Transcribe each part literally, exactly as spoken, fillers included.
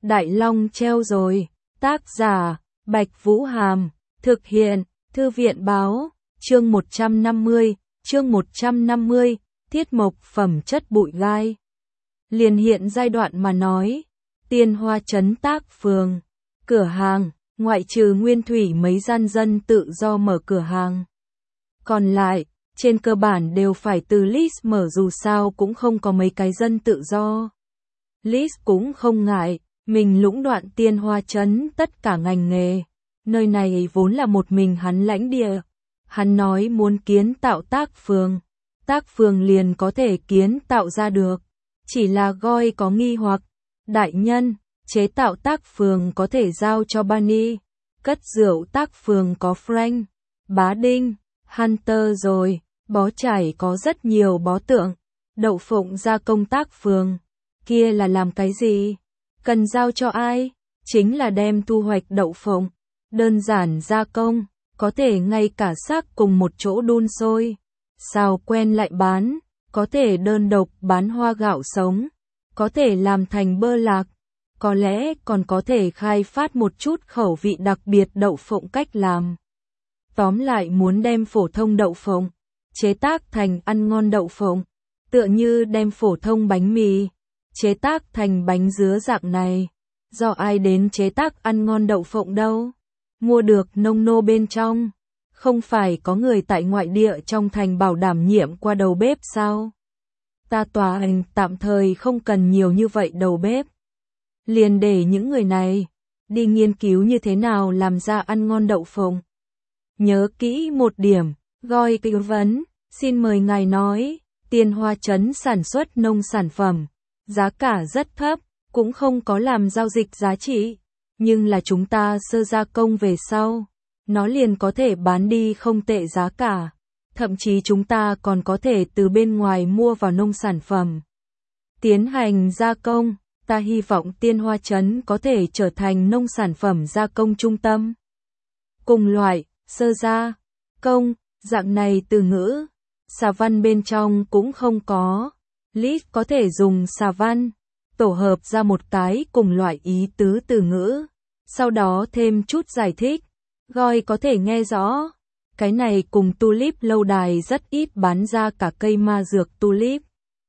Đại Long treo rồi. Tác giả, Bạch Vũ Hàm. Thực hiện, Thư viện Báo. Chương một trăm năm mươi, chương một trăm năm mươi, Thiết Mộc phẩm chất bụi gai. Liền hiện giai đoạn mà nói. Tiên Hoa Trấn Tác Phường. Cửa hàng, ngoại trừ Nguyên Thủy mấy gian dân tự do mở cửa hàng. Còn lại, trên cơ bản đều phải từ list mở, dù sao cũng không có mấy cái dân tự do. List cũng không ngại, mình lũng đoạn Tiên Hoa Trấn tất cả ngành nghề. Nơi này vốn là một mình hắn lãnh địa. Hắn nói muốn kiến tạo tác phường. Tác phường liền có thể kiến tạo ra được. Chỉ là Goi có nghi hoặc. Đại nhân, chế tạo tác phường có thể giao cho Bunny. Cất rượu tác phường có Frank, Bá Đinh, Hunter rồi. Bó chải có rất nhiều bó tượng. Đậu phụng gia công tác phường. Kia là làm cái gì? Cần giao cho ai? Chính là đem thu hoạch đậu phụng. Đơn giản gia công, có thể ngay cả xác cùng một chỗ đun sôi. Xào quen lại bán, có thể đơn độc bán hoa gạo sống. Có thể làm thành bơ lạc. Có lẽ còn có thể khai phát một chút khẩu vị đặc biệt đậu phụng cách làm. Tóm lại muốn đem phổ thông đậu phụng chế tác thành ăn ngon đậu phụng, tựa như đem phổ thông bánh mì chế tác thành bánh dứa dạng này. Do ai đến chế tác ăn ngon đậu phụng đâu? Mua được nông nô bên trong. Không phải có người tại ngoại địa trong thành bảo đảm nhiệm qua đầu bếp sao? Ta tòa hành tạm thời không cần nhiều như vậy đầu bếp. Liền để những người này đi nghiên cứu như thế nào làm ra ăn ngon đậu phụng. Nhớ kỹ một điểm, Goi tư vấn, xin mời ngài nói, Tiên Hoa Trấn sản xuất nông sản phẩm, giá cả rất thấp, cũng không có làm giao dịch giá trị, nhưng là chúng ta sơ gia công về sau, nó liền có thể bán đi không tệ giá cả, thậm chí chúng ta còn có thể từ bên ngoài mua vào nông sản phẩm. Tiến hành gia công, ta hy vọng Tiên Hoa Trấn có thể trở thành nông sản phẩm gia công trung tâm. Cùng loại, sơ gia công, dạng này từ ngữ, xà văn bên trong cũng không có. List có thể dùng xà văn, tổ hợp ra một cái cùng loại ý tứ từ ngữ, sau đó thêm chút giải thích, Goi có thể nghe rõ. Cái này cùng tulip lâu đài rất ít bán ra cả cây ma dược tulip,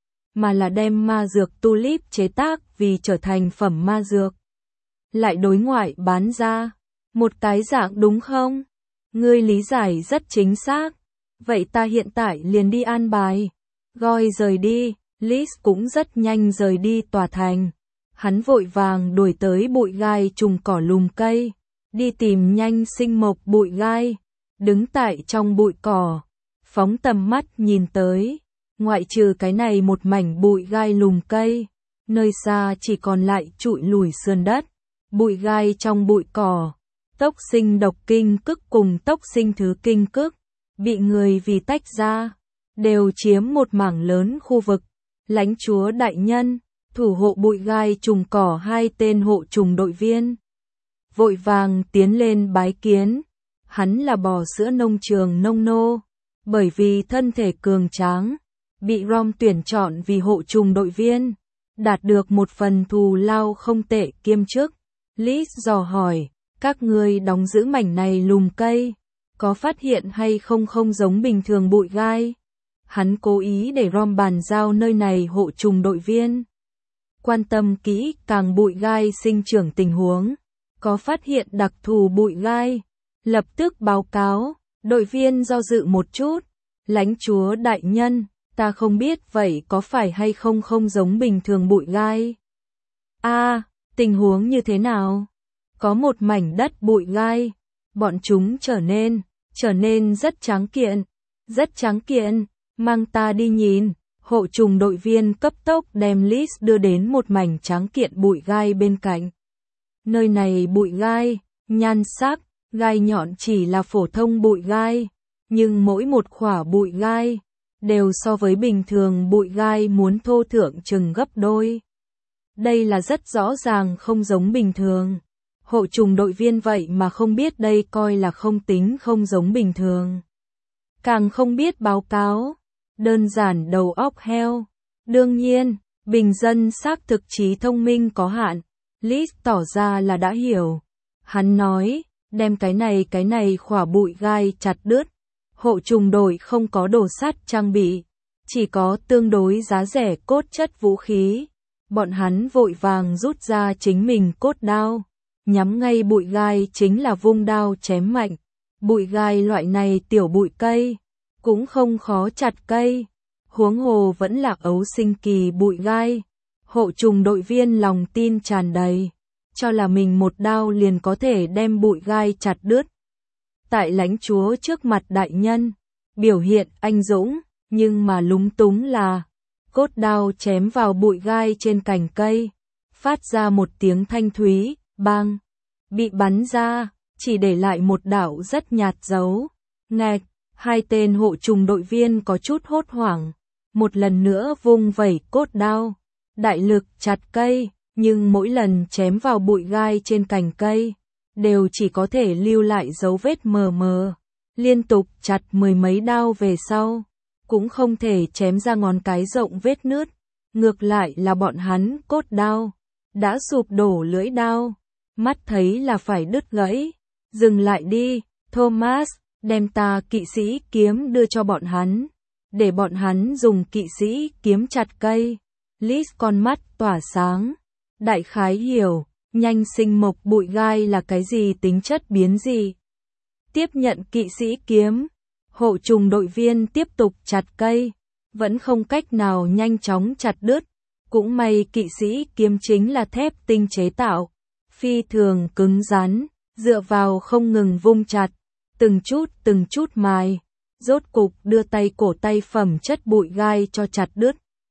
mà là đem ma dược tulip chế tác vì trở thành phẩm ma dược, lại đối ngoại bán ra. Một cái dạng đúng không? Ngươi lý giải rất chính xác. Vậy ta hiện tại liền đi an bài. Goi rời đi, Liz cũng rất nhanh rời đi tòa thành. Hắn vội vàng đuổi tới bụi gai trùng cỏ lùm cây, đi tìm nhanh sinh mộc bụi gai, đứng tại trong bụi cỏ, phóng tầm mắt nhìn tới, ngoại trừ cái này một mảnh bụi gai lùm cây, nơi xa chỉ còn lại trụi lùi sườn đất, bụi gai trong bụi cỏ, tốc sinh độc kinh cức cùng tốc sinh thứ kinh cức, bị người vì tách ra, đều chiếm một mảng lớn khu vực. Lãnh chúa đại nhân, thủ hộ bụi gai trùng cỏ hai tên hộ trùng đội viên vội vàng tiến lên bái kiến. Hắn là bò sữa nông trường nông nô, bởi vì thân thể cường tráng, bị Rom tuyển chọn vì hộ trùng đội viên, đạt được một phần thù lao không tệ kiêm chức. Liz dò hỏi, các ngươi đóng giữ mảnh này lùm cây, có phát hiện hay không không giống bình thường bụi gai? Hắn cố ý để Rom bàn giao nơi này hộ trùng đội viên. Quan tâm kỹ càng bụi gai sinh trưởng tình huống, có phát hiện đặc thù bụi gai, lập tức báo cáo. Đội viên do dự một chút, lãnh chúa đại nhân, ta không biết vậy có phải hay không không giống bình thường bụi gai. A, à, tình huống như thế nào? Có một mảnh đất bụi gai, bọn chúng trở nên, trở nên rất tráng kiện, rất tráng kiện. Mang ta đi nhìn. Hộ trùng đội viên cấp tốc đem Liz đưa đến một mảnh tráng kiện bụi gai bên cạnh. Nơi này bụi gai, nhan sắc, gai nhọn chỉ là phổ thông bụi gai, nhưng mỗi một khỏa bụi gai đều so với bình thường bụi gai muốn thô thượng chừng gấp đôi. Đây là rất rõ ràng không giống bình thường. Hộ trùng đội viên vậy mà không biết đây coi là không tính không giống bình thường. Càng không biết báo cáo. Đơn giản đầu óc heo. Đương nhiên, bình dân xác thực trí thông minh có hạn. Liz tỏ ra là đã hiểu. Hắn nói, đem cái này cái này khỏa bụi gai chặt đứt. Hộ trùng đội không có đồ sắt trang bị, chỉ có tương đối giá rẻ cốt chất vũ khí. Bọn hắn vội vàng rút ra chính mình cốt đao, nhắm ngay bụi gai chính là vung đao chém mạnh. Bụi gai loại này tiểu bụi cây, cũng không khó chặt cây, huống hồ vẫn là ấu sinh kỳ bụi gai. Hộ trùng đội viên lòng tin tràn đầy, cho là mình một đao liền có thể đem bụi gai chặt đứt. Tại lãnh chúa trước mặt đại nhân, biểu hiện anh dũng, nhưng mà lúng túng là, cốt đao chém vào bụi gai trên cành cây, phát ra một tiếng thanh thúy, bang, bị bắn ra, chỉ để lại một đạo rất nhạt dấu. Ngạch, hai tên hộ trùng đội viên có chút hốt hoảng, một lần nữa vung vẩy cốt đao, đại lực chặt cây, nhưng mỗi lần chém vào bụi gai trên cành cây, đều chỉ có thể lưu lại dấu vết mờ mờ. Liên tục chặt mười mấy đao về sau, cũng không thể chém ra ngón cái rộng vết nứt. Ngược lại là bọn hắn cốt đao, đã sụp đổ lưỡi đao, mắt thấy là phải đứt gãy. Dừng lại đi, Thomas, đem ta kỵ sĩ kiếm đưa cho bọn hắn, để bọn hắn dùng kỵ sĩ kiếm chặt cây. Liz con mắt tỏa sáng, đại khái hiểu, nhanh sinh mộc bụi gai là cái gì, tính chất biến gì. Tiếp nhận kỵ sĩ kiếm, hộ trùng đội viên tiếp tục chặt cây, vẫn không cách nào nhanh chóng chặt đứt. Cũng may kỵ sĩ kiếm chính là thép tinh chế tạo, phi thường cứng rắn, dựa vào không ngừng vung chặt, từng chút từng chút mài, rốt cục đưa tay cổ tay phẩm chất bụi gai cho chặt đứt.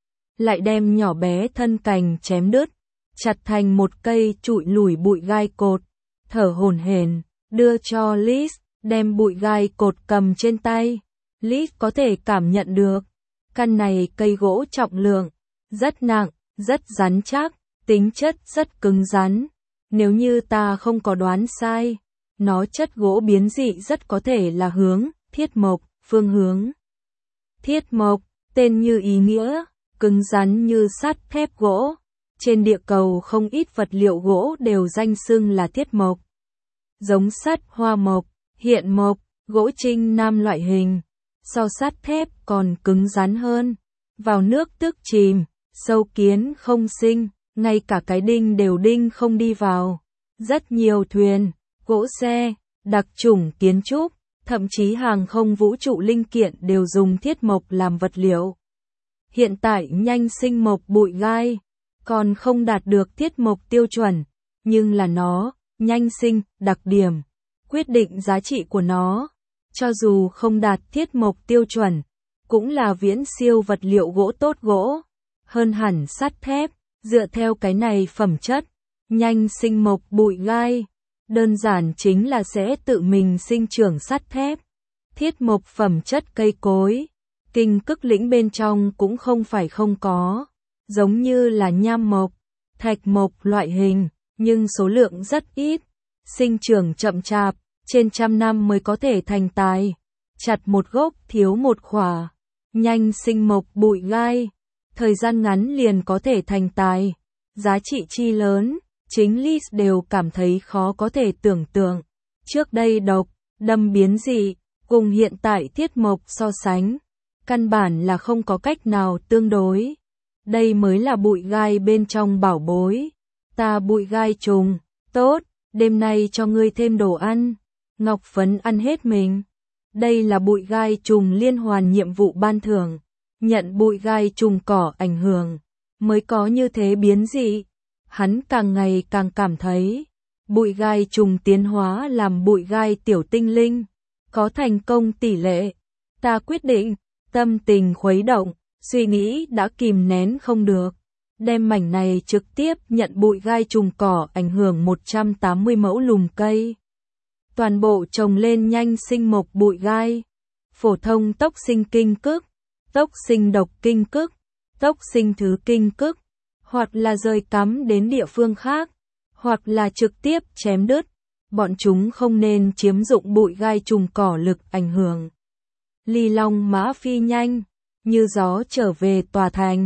Lại đem nhỏ bé thân cành chém đứt, chặt thành một cây trụi lủi bụi gai cột, thở hổn hển, đưa cho Liz, đem bụi gai cột cầm trên tay. Liz có thể cảm nhận được, căn này cây gỗ trọng lượng, rất nặng, rất rắn chắc, tính chất rất cứng rắn. Nếu như ta không có đoán sai, nó chất gỗ biến dị rất có thể là hướng, thiết mộc, phương hướng. Thiết mộc, tên như ý nghĩa, cứng rắn như sắt thép gỗ. Trên địa cầu không ít vật liệu gỗ đều danh xưng là thiết mộc. Giống sắt, hoa mộc, hiện mộc, gỗ trinh nam loại hình, so sắt thép còn cứng rắn hơn. Vào nước tức chìm, sâu kiến không sinh, ngay cả cái đinh đều đinh không đi vào. Rất nhiều thuyền, gỗ xe, đặc chủng kiến trúc, thậm chí hàng không vũ trụ linh kiện đều dùng thiết mộc làm vật liệu. Hiện tại nhanh sinh mộc bụi gai còn không đạt được thiết mộc tiêu chuẩn, nhưng là nó, nhanh sinh, đặc điểm, quyết định giá trị của nó. Cho dù không đạt thiết mộc tiêu chuẩn, cũng là viễn siêu vật liệu gỗ tốt gỗ, hơn hẳn sắt thép. Dựa theo cái này phẩm chất, nhanh sinh mộc bụi gai, đơn giản chính là sẽ tự mình sinh trưởng sắt thép. Thiết mộc phẩm chất cây cối, kinh cức lĩnh bên trong cũng không phải không có, giống như là nham mộc, thạch mộc loại hình, nhưng số lượng rất ít, sinh trưởng chậm chạp, trên trăm năm mới có thể thành tài. Chặt một gốc thiếu một khỏa, nhanh sinh mộc bụi gai, thời gian ngắn liền có thể thành tài, giá trị chi lớn, chính Liz đều cảm thấy khó có thể tưởng tượng. Trước đây độc, đâm biến dị, cùng hiện tại thiết mộc so sánh, căn bản là không có cách nào tương đối. Đây mới là bụi gai bên trong bảo bối. Ta bụi gai trùng, tốt, đêm nay cho ngươi thêm đồ ăn. Ngọc Phấn ăn hết mình. Đây là bụi gai trùng liên hoàn nhiệm vụ ban thưởng. Nhận bụi gai trùng cỏ ảnh hưởng, mới có như thế biến dị. Hắn càng ngày càng cảm thấy, bụi gai trùng tiến hóa làm bụi gai tiểu tinh linh, có thành công tỷ lệ. Ta quyết định, tâm tình khuấy động, suy nghĩ đã kìm nén không được. Đem mảnh này trực tiếp nhận bụi gai trùng cỏ ảnh hưởng một trăm tám mươi mẫu lùm cây. Toàn bộ trồng lên nhanh sinh mộc bụi gai. Phổ thông tốc sinh kinh cức, tốc sinh độc kinh cức, tốc sinh thứ kinh cức, hoặc là rời cắm đến địa phương khác, hoặc là trực tiếp chém đứt. Bọn chúng không nên chiếm dụng bụi gai trùng cỏ lực ảnh hưởng. Ly Long Mã phi nhanh, như gió trở về tòa thành.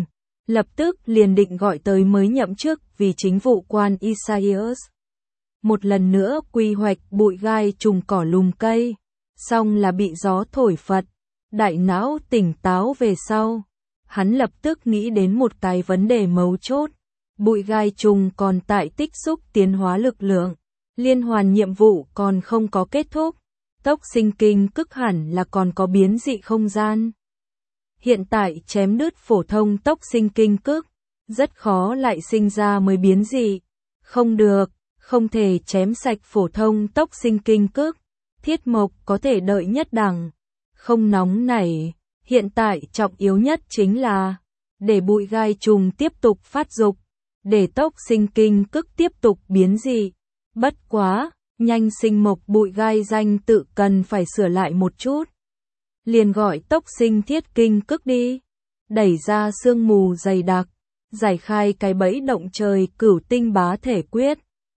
lập tức liền định gọi tới mới nhậm chức vì chính vụ quan Isaias. Một lần nữa quy hoạch bụi gai trùng cỏ lùm cây, xong là bị gió thổi phật, đại não tỉnh táo về sau. Hắn lập tức nghĩ đến một cái vấn đề mấu chốt. Bụi gai trùng còn tại tích xúc tiến hóa lực lượng, liên hoàn nhiệm vụ còn không có kết thúc, tốc sinh kinh cức hẳn là còn có biến dị không gian. Hiện tại chém đứt phổ thông tốc sinh kinh cức, rất khó lại sinh ra mới biến dị. Không được, không thể chém sạch phổ thông tốc sinh kinh cức, Thiết Mộc có thể đợi nhất đẳng. Không nóng nảy, hiện tại trọng yếu nhất chính là để bụi gai trùng tiếp tục phát dục, để tốc sinh kinh cức tiếp tục biến dị. Bất quá, nhanh sinh mộc bụi gai danh tự cần phải sửa lại một chút. Liền gọi tốc sinh thiết kinh cức đi, đẩy ra sương mù dày đặc, giải khai cái bẫy động trời cửu tinh bá thể quyết.